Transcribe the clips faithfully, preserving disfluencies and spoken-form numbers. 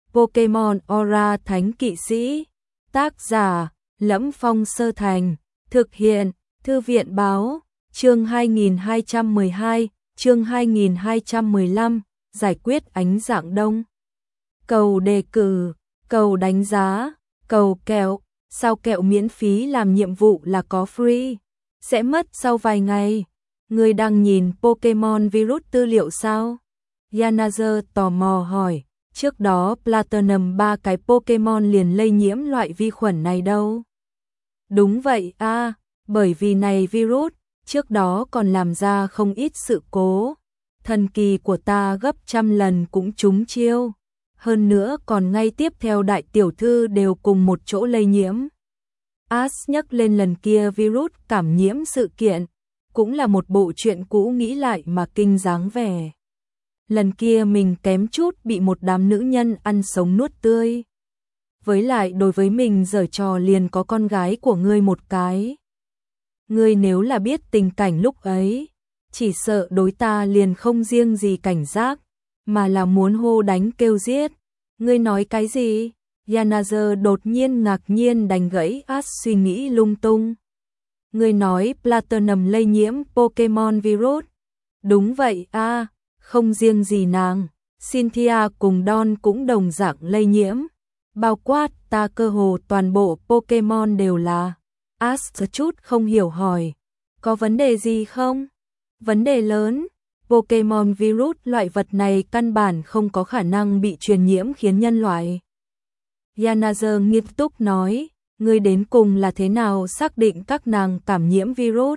Pokemon Aura Thánh Kỵ Sĩ. Tác giả: Lẫm Phong Sơ Thành. Thực hiện: Thư viện báo. Chương hai nghìn hai trăm mười hai, chương hai nghìn hai trăm mười lăm, giải quyết ánh dạng đông. Cầu đề cử, cầu đánh giá, cầu kẹo. Sao kẹo miễn phí làm nhiệm vụ là có free? Sẽ mất sau vài ngày. Người đang nhìn Pokemon virus tư liệu sao? Yanager tò mò hỏi. Trước đó Platinum ba cái Pokemon liền lây nhiễm loại vi khuẩn này đâu? Đúng vậy a, à, bởi vì này virus, trước đó còn làm ra không ít sự cố. Thần kỳ của ta gấp trăm lần cũng trúng chiêu. Hơn nữa còn ngay tiếp theo đại tiểu thư đều cùng một chỗ lây nhiễm. Ash nhắc lên lần kia virus cảm nhiễm sự kiện, cũng là một bộ chuyện cũ nghĩ lại mà kinh dáng vẻ. Lần kia mình kém chút bị một đám nữ nhân ăn sống nuốt tươi. Với lại đối với mình giở trò liền có con gái của ngươi một cái. Ngươi nếu là biết tình cảnh lúc ấy, chỉ sợ đối ta liền không riêng gì cảnh giác, mà là muốn hô đánh kêu giết. Ngươi nói cái gì? Yanager đột nhiên ngạc nhiên đánh gãy Ash suy nghĩ lung tung. Ngươi nói Platinum lây nhiễm Pokemon virus. Đúng vậy a, à, không riêng gì nàng, Cynthia cùng Don cũng đồng dạng lây nhiễm. Bao quát ta cơ hồ toàn bộ Pokemon đều là. Ash chút không hiểu hỏi. Có vấn đề gì không? Vấn đề lớn. Pokemon virus loại vật này căn bản không có khả năng bị truyền nhiễm khiến nhân loại. Yanager nghiêm túc nói, ngươi đến cùng là thế nào xác định các nàng cảm nhiễm virus?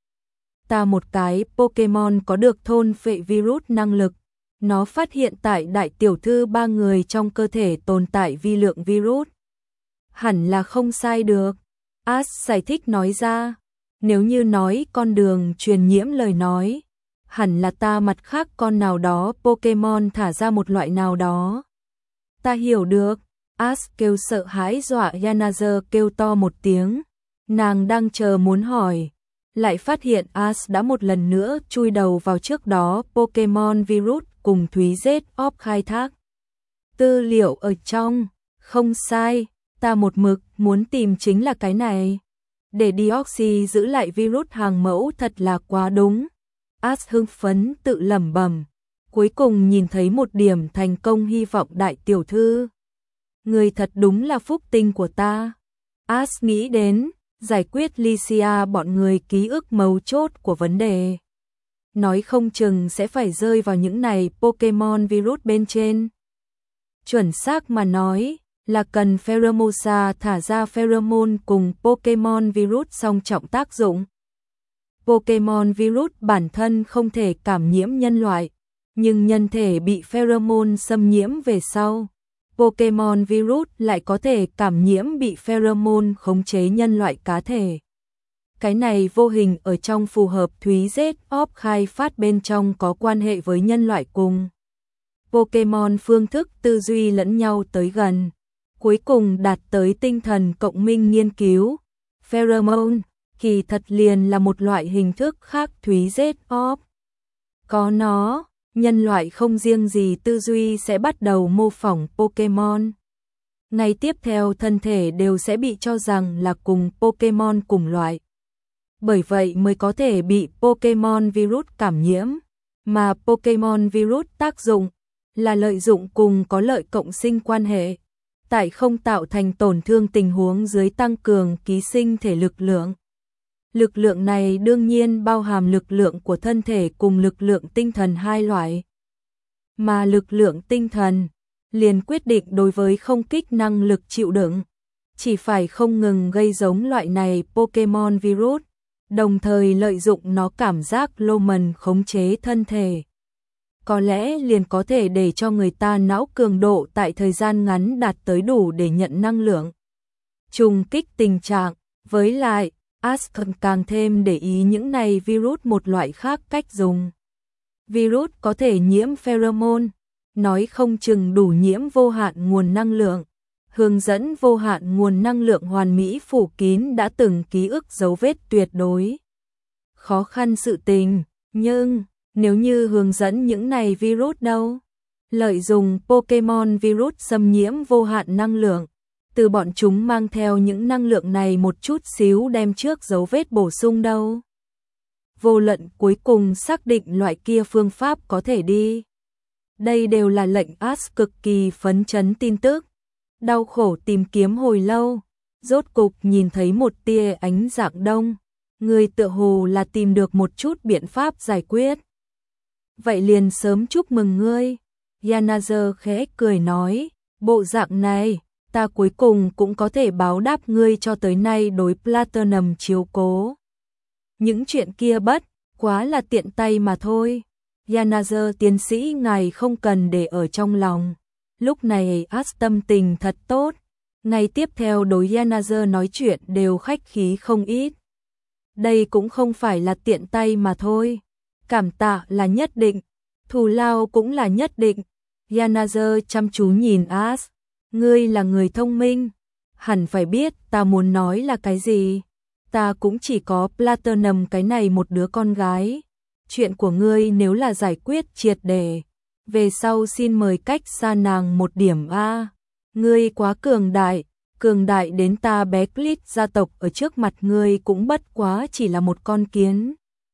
Ta một cái Pokemon có được thôn phệ virus năng lực, nó phát hiện tại đại tiểu thư ba người trong cơ thể tồn tại vi lượng virus. Hẳn là không sai được. Ash giải thích nói ra, nếu như nói con đường truyền nhiễm lời nói, hẳn là ta mặt khác con nào đó Pokemon thả ra một loại nào đó. Ta hiểu được. Ash kêu sợ hãi dọa Yanager kêu to một tiếng. Nàng đang chờ muốn hỏi, lại phát hiện Ash đã một lần nữa chui đầu vào trước đó Pokemon virus cùng Thúy Z Op khai thác. Tư liệu ở trong, không sai, ta một mực muốn tìm chính là cái này. Để Deoxy giữ lại virus hàng mẫu thật là quá đúng. Ash hưng phấn tự lẩm bẩm, cuối cùng nhìn thấy một điểm thành công hy vọng đại tiểu thư. Người thật đúng là phúc tinh của ta. Ash nghĩ đến, giải quyết Lycia bọn người ký ức mấu chốt của vấn đề. Nói không chừng sẽ phải rơi vào những này Pokemon virus bên trên. Chuẩn xác mà nói, là cần Pheromosa thả ra pheromone cùng Pokemon virus song trọng tác dụng. Pokemon virus bản thân không thể cảm nhiễm nhân loại, nhưng nhân thể bị pheromone xâm nhiễm về sau, Pokemon virus lại có thể cảm nhiễm bị pheromone khống chế nhân loại cá thể. Cái này vô hình ở trong phù hợp Thúy Z Op khai phát bên trong có quan hệ với nhân loại cùng Pokemon phương thức tư duy lẫn nhau tới gần, cuối cùng đạt tới tinh thần cộng minh nghiên cứu. Pheromone kỳ thật liền là một loại hình thức khác Thúy Z Op. Có nó, nhân loại không riêng gì tư duy sẽ bắt đầu mô phỏng Pokemon. Ngay tiếp theo thân thể đều sẽ bị cho rằng là cùng Pokemon cùng loại. Bởi vậy mới có thể bị Pokemon virus cảm nhiễm. Mà Pokemon virus tác dụng là lợi dụng cùng có lợi cộng sinh quan hệ, tại không tạo thành tổn thương tình huống dưới tăng cường ký sinh thể lực lượng. Lực lượng này đương nhiên bao hàm lực lượng của thân thể cùng lực lượng tinh thần hai loại. Mà lực lượng tinh thần liền quyết định đối với không kích năng lực chịu đựng, chỉ phải không ngừng gây giống loại này Pokemon virus, đồng thời lợi dụng nó cảm giác Loman khống chế thân thể. Có lẽ liền có thể để cho người ta não cường độ tại thời gian ngắn đạt tới đủ để nhận năng lượng trùng kích tình trạng. Với lại, Ash càng thêm để ý những này virus một loại khác cách dùng. Virus có thể nhiễm pheromone, nói không chừng đủ nhiễm vô hạn nguồn năng lượng. Hướng dẫn vô hạn nguồn năng lượng hoàn mỹ phủ kín đã từng ký ức dấu vết tuyệt đối. Khó khăn sự tình, nhưng nếu như hướng dẫn những này virus đâu? lợi dụng Pokemon virus xâm nhiễm vô hạn năng lượng, từ bọn chúng mang theo những năng lượng này một chút xíu đem trước dấu vết bổ sung đâu. Vô luận cuối cùng xác định loại kia phương pháp có thể đi. Đây đều là lệnh Ash cực kỳ phấn chấn tin tức. Đau khổ tìm kiếm hồi lâu, rốt cục nhìn thấy một tia ánh dạng đông. Người tựa hồ là tìm được một chút biện pháp giải quyết. Vậy liền sớm chúc mừng ngươi. Yanazer khẽ cười nói, bộ dạng này, ta cuối cùng cũng có thể báo đáp ngươi cho tới nay đối Platinum chiếu cố. Những chuyện kia bất quá là tiện tay mà thôi. Yanazer tiến sĩ ngài không cần để ở trong lòng. Lúc này Ash tâm tình thật tốt. Ngày tiếp theo đối Yanazer nói chuyện đều khách khí không ít. Đây cũng không phải là tiện tay mà thôi. Cảm tạ là nhất định. Thù lao cũng là nhất định. Yanazer chăm chú nhìn Ash. Ngươi là người thông minh. Hẳn phải biết ta muốn nói là cái gì. Ta cũng chỉ có Platinum cái này một đứa con gái. Chuyện của ngươi nếu là giải quyết triệt để, về sau xin mời cách xa nàng một điểm a. Ngươi quá cường đại, cường đại đến ta bé Clit gia tộc ở trước mặt ngươi cũng bất quá chỉ là một con kiến.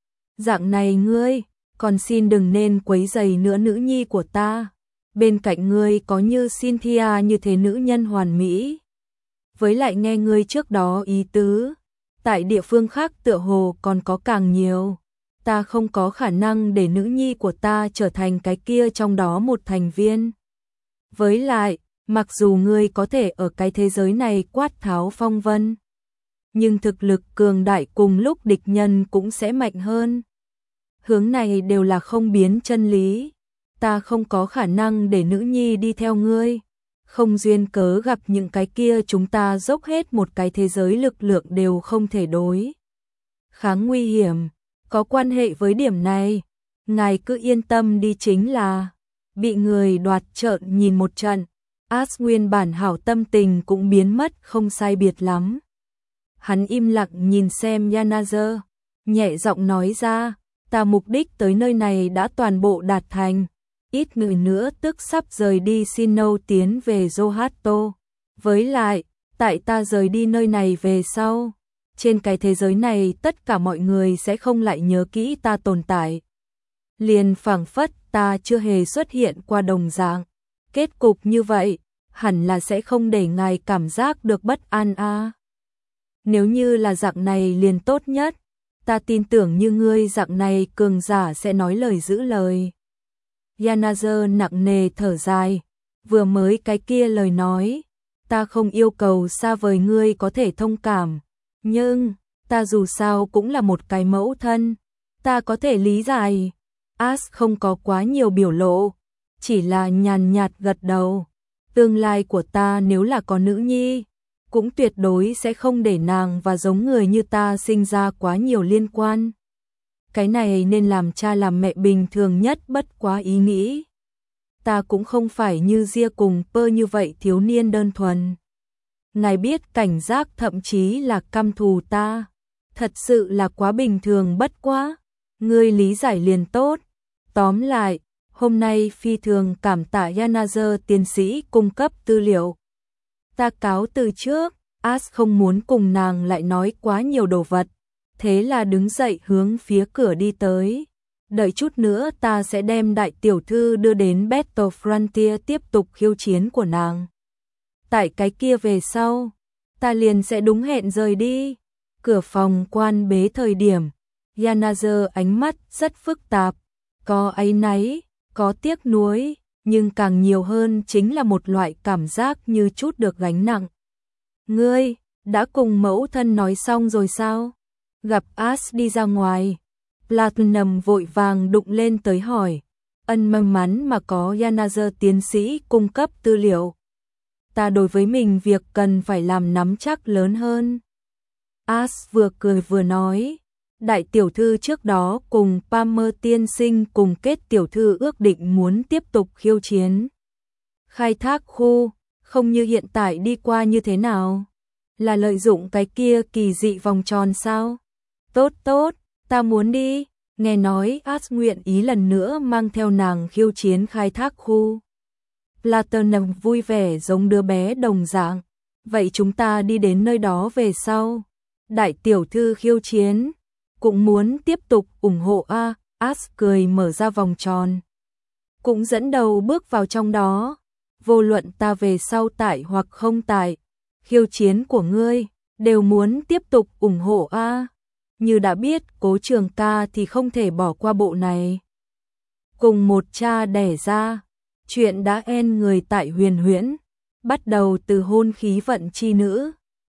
Dạng này ngươi, còn xin đừng nên quấy rầy nữa nữ nhi của ta. Bên cạnh ngươi có như Cynthia như thế nữ nhân hoàn mỹ. Với lại nghe ngươi trước đó ý tứ, tại địa phương khác tựa hồ còn có càng nhiều. Ta không có khả năng để nữ nhi của ta trở thành cái kia trong đó một thành viên. Với lại, mặc dù ngươi có thể ở cái thế giới này quát tháo phong vân, nhưng thực lực cường đại cùng lúc địch nhân cũng sẽ mạnh hơn. Hướng này đều là không biến chân lý. Ta không có khả năng để nữ nhi đi theo ngươi. Không duyên cớ gặp những cái kia chúng ta dốc hết một cái thế giới lực lượng đều không thể đối kháng nguy hiểm. Có quan hệ với điểm này, ngài cứ yên tâm đi chính là. Bị người đoạt trợn nhìn một trận, Ash nguyên bản hảo tâm tình cũng biến mất không sai biệt lắm. Hắn im lặng nhìn xem Yanazer, nhẹ giọng nói ra, ta mục đích tới nơi này đã toàn bộ đạt thành. Ít người nữa tức sắp rời đi Sinnoh tiến về Johto. Với lại, tại ta rời đi nơi này về sau, trên cái thế giới này tất cả mọi người sẽ không lại nhớ kỹ ta tồn tại. Liền phảng phất ta chưa hề xuất hiện qua đồng dạng. Kết cục như vậy, hẳn là sẽ không để ngài cảm giác được bất an a. À. Nếu như là dạng này liền tốt nhất, ta tin tưởng như ngươi dạng này cường giả sẽ nói lời giữ lời. Yanazer nặng nề thở dài, vừa mới cái kia lời nói, ta không yêu cầu xa vời ngươi có thể thông cảm, nhưng ta dù sao cũng là một cái mẫu thân, ta có thể lý giải. Ash không có quá nhiều biểu lộ, chỉ là nhàn nhạt gật đầu. Tương lai của ta nếu là có nữ nhi, cũng tuyệt đối sẽ không để nàng và giống người như ta sinh ra quá nhiều liên quan. Cái này nên làm cha làm mẹ bình thường nhất bất quá ý nghĩ. Ta cũng không phải như Ria cùng Pơ như vậy thiếu niên đơn thuần. Ngài biết cảnh giác thậm chí là căm thù ta. Thật sự là quá bình thường bất quá. Ngươi lý giải liền tốt. Tóm lại, hôm nay phi thường cảm tạ Yanazer tiến sĩ cung cấp tư liệu. Ta cáo từ trước, Ash không muốn cùng nàng lại nói quá nhiều đồ vật. Thế là đứng dậy hướng phía cửa đi tới. Đợi chút nữa ta sẽ đem đại tiểu thư đưa đến Battle Frontier tiếp tục khiêu chiến của nàng. Tại cái kia về sau, ta liền sẽ đúng hẹn rời đi. Cửa phòng quan bế thời điểm, Yanazer ánh mắt rất phức tạp, có áy náy, có tiếc nuối, nhưng càng nhiều hơn chính là một loại cảm giác như chút được gánh nặng. Ngươi, đã cùng mẫu thân nói xong rồi sao? Gặp Ash đi ra ngoài, Platinum vội vàng đụng lên tới hỏi, ân may mắn mà có Yanazer tiến sĩ cung cấp tư liệu. Ta đối với mình việc cần phải làm nắm chắc lớn hơn. Ash vừa cười vừa nói, đại tiểu thư trước đó cùng Palmer tiên sinh cùng kết tiểu thư ước định muốn tiếp tục khiêu chiến. Khai thác khu, không như hiện tại đi qua như thế nào? Là lợi dụng cái kia kỳ dị vòng tròn sao? Tốt tốt, ta muốn đi. nghe nói As nguyện ý lần nữa mang theo nàng khiêu chiến khai thác khu. Platinum vui vẻ giống đứa bé đồng dạng. Vậy chúng ta đi đến nơi đó về sau. Đại tiểu thư khiêu chiến, cũng muốn tiếp tục ủng hộ a. As cười mở ra vòng tròn, cũng dẫn đầu bước vào trong đó. Vô luận ta về sau tại hoặc không tại, khiêu chiến của ngươi đều muốn tiếp tục ủng hộ a. Như đã biết Cố Trường ca thì không thể bỏ qua bộ này. Cùng một cha đẻ ra, chuyện đã en người tại Huyền Huyễn, bắt đầu từ hôn khí vận chi nữ,